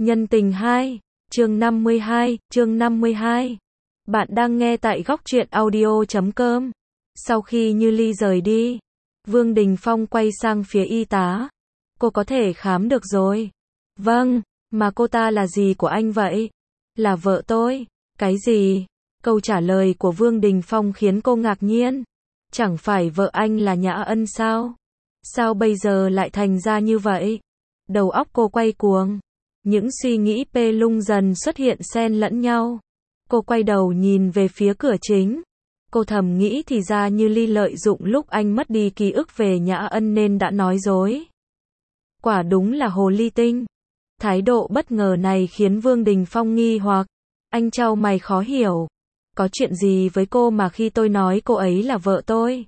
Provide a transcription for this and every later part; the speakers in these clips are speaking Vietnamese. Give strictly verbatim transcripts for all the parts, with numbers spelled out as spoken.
Nhân tình hai, chương năm mươi hai, chương năm mươi hai. Bạn đang nghe tại góc truyện audio chấm com. Sau khi Như Ly rời đi, Vương Đình Phong quay sang phía y tá. Cô có thể khám được rồi. Vâng, mà cô ta là gì của anh vậy? Là vợ tôi. Cái gì? Câu trả lời của Vương Đình Phong khiến cô ngạc nhiên. Chẳng phải vợ anh là Nhã Ân sao? Sao bây giờ lại thành ra như vậy? Đầu óc cô quay cuồng. Những suy nghĩ pê lung dần xuất hiện xen lẫn nhau. Cô quay đầu nhìn về phía cửa chính. Cô thầm nghĩ thì ra Như Ly lợi dụng lúc anh mất đi ký ức về Nhã Ân nên đã nói dối. Quả đúng là hồ ly tinh. Thái độ bất ngờ này khiến Vương Đình Phong nghi hoặc. Anh chau mày khó hiểu. Có chuyện gì với cô mà khi tôi nói cô ấy là vợ tôi,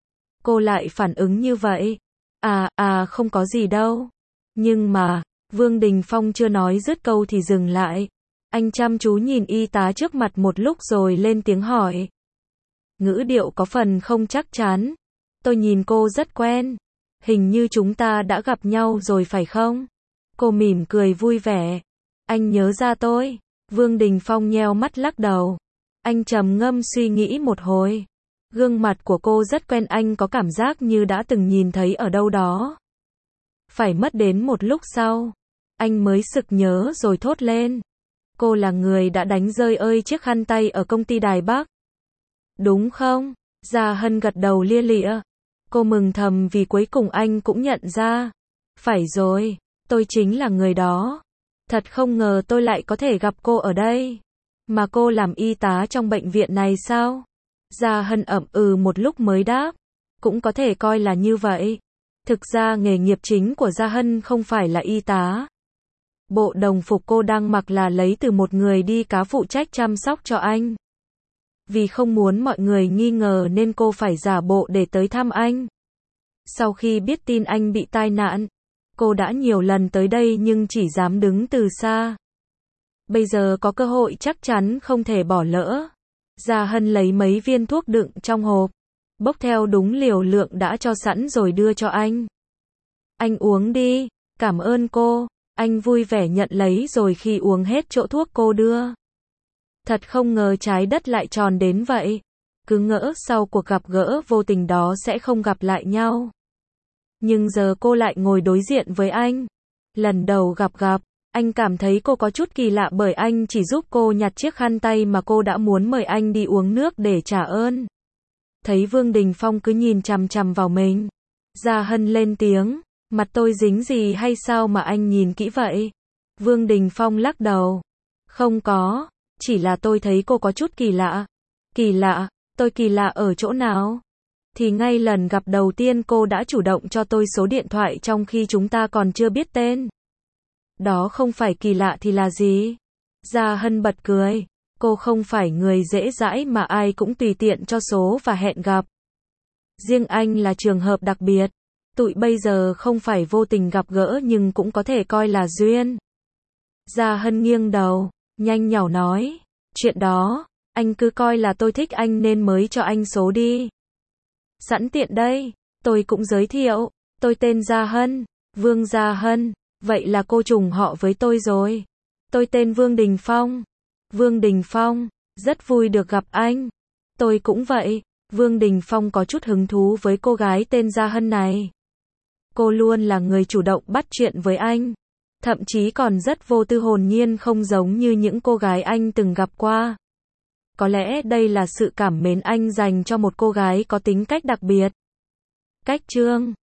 cô lại phản ứng như vậy? À, à không có gì đâu. Nhưng mà, Vương Đình Phong chưa nói dứt câu thì dừng lại. Anh chăm chú nhìn y tá trước mặt một lúc rồi lên tiếng hỏi. Ngữ điệu có phần không chắc chắn. Tôi nhìn cô rất quen. Hình như chúng ta đã gặp nhau rồi phải không? Cô mỉm cười vui vẻ. Anh nhớ ra tôi. Vương Đình Phong nheo mắt lắc đầu. Anh trầm ngâm suy nghĩ một hồi. Gương mặt của cô rất quen, anh có cảm giác như đã từng nhìn thấy ở đâu đó. Phải mất đến một lúc sau, anh mới sực nhớ rồi thốt lên. Cô là người đã đánh rơi ơi chiếc khăn tay ở công ty Đài Bắc. Đúng không? Gia Hân gật đầu lia lịa. Cô mừng thầm vì cuối cùng anh cũng nhận ra. Phải rồi, tôi chính là người đó. Thật không ngờ tôi lại có thể gặp cô ở đây. Mà cô làm y tá trong bệnh viện này sao? Gia Hân ậm ừ một lúc mới đáp. Cũng có thể coi là như vậy. Thực ra nghề nghiệp chính của Gia Hân không phải là y tá. Bộ đồng phục cô đang mặc là lấy từ một người đi cá phụ trách chăm sóc cho anh. Vì không muốn mọi người nghi ngờ nên cô phải giả bộ để tới thăm anh. Sau khi biết tin anh bị tai nạn, cô đã nhiều lần tới đây nhưng chỉ dám đứng từ xa. Bây giờ có cơ hội chắc chắn không thể bỏ lỡ. Gia Hân lấy mấy viên thuốc đựng trong hộp, bốc theo đúng liều lượng đã cho sẵn rồi đưa cho anh. Anh uống đi, cảm ơn cô. Anh vui vẻ nhận lấy rồi khi uống hết chỗ thuốc cô đưa. Thật không ngờ trái đất lại tròn đến vậy. Cứ ngỡ sau cuộc gặp gỡ vô tình đó sẽ không gặp lại nhau. Nhưng giờ cô lại ngồi đối diện với anh. Lần đầu gặp gặp, anh cảm thấy cô có chút kỳ lạ bởi anh chỉ giúp cô nhặt chiếc khăn tay mà cô đã muốn mời anh đi uống nước để trả ơn. Thấy Vương Đình Phong cứ nhìn chằm chằm vào mình, Gia Hân lên tiếng, mặt tôi dính gì hay sao mà anh nhìn kỹ vậy? Vương Đình Phong lắc đầu. Không có, chỉ là tôi thấy cô có chút kỳ lạ. Kỳ lạ? Tôi kỳ lạ ở chỗ nào? Thì ngay lần gặp đầu tiên cô đã chủ động cho tôi số điện thoại trong khi chúng ta còn chưa biết tên. Đó không phải kỳ lạ thì là gì? Gia Hân bật cười. Cô không phải người dễ dãi mà ai cũng tùy tiện cho số và hẹn gặp. Riêng anh là trường hợp đặc biệt. Tụi bây giờ không phải vô tình gặp gỡ nhưng cũng có thể coi là duyên. Gia Hân nghiêng đầu, nhanh nhảu nói. Chuyện đó, anh cứ coi là tôi thích anh nên mới cho anh số đi. Sẵn tiện đây, tôi cũng giới thiệu. Tôi tên Gia Hân, Vương Gia Hân. Vậy là cô trùng họ với tôi rồi. Tôi tên Vương Đình Phong. Vương Đình Phong, rất vui được gặp anh. Tôi cũng vậy. Vương Đình Phong có chút hứng thú với cô gái tên Gia Hân này. Cô luôn là người chủ động bắt chuyện với anh. Thậm chí còn rất vô tư hồn nhiên không giống như những cô gái anh từng gặp qua. Có lẽ đây là sự cảm mến anh dành cho một cô gái có tính cách đặc biệt. Cách chương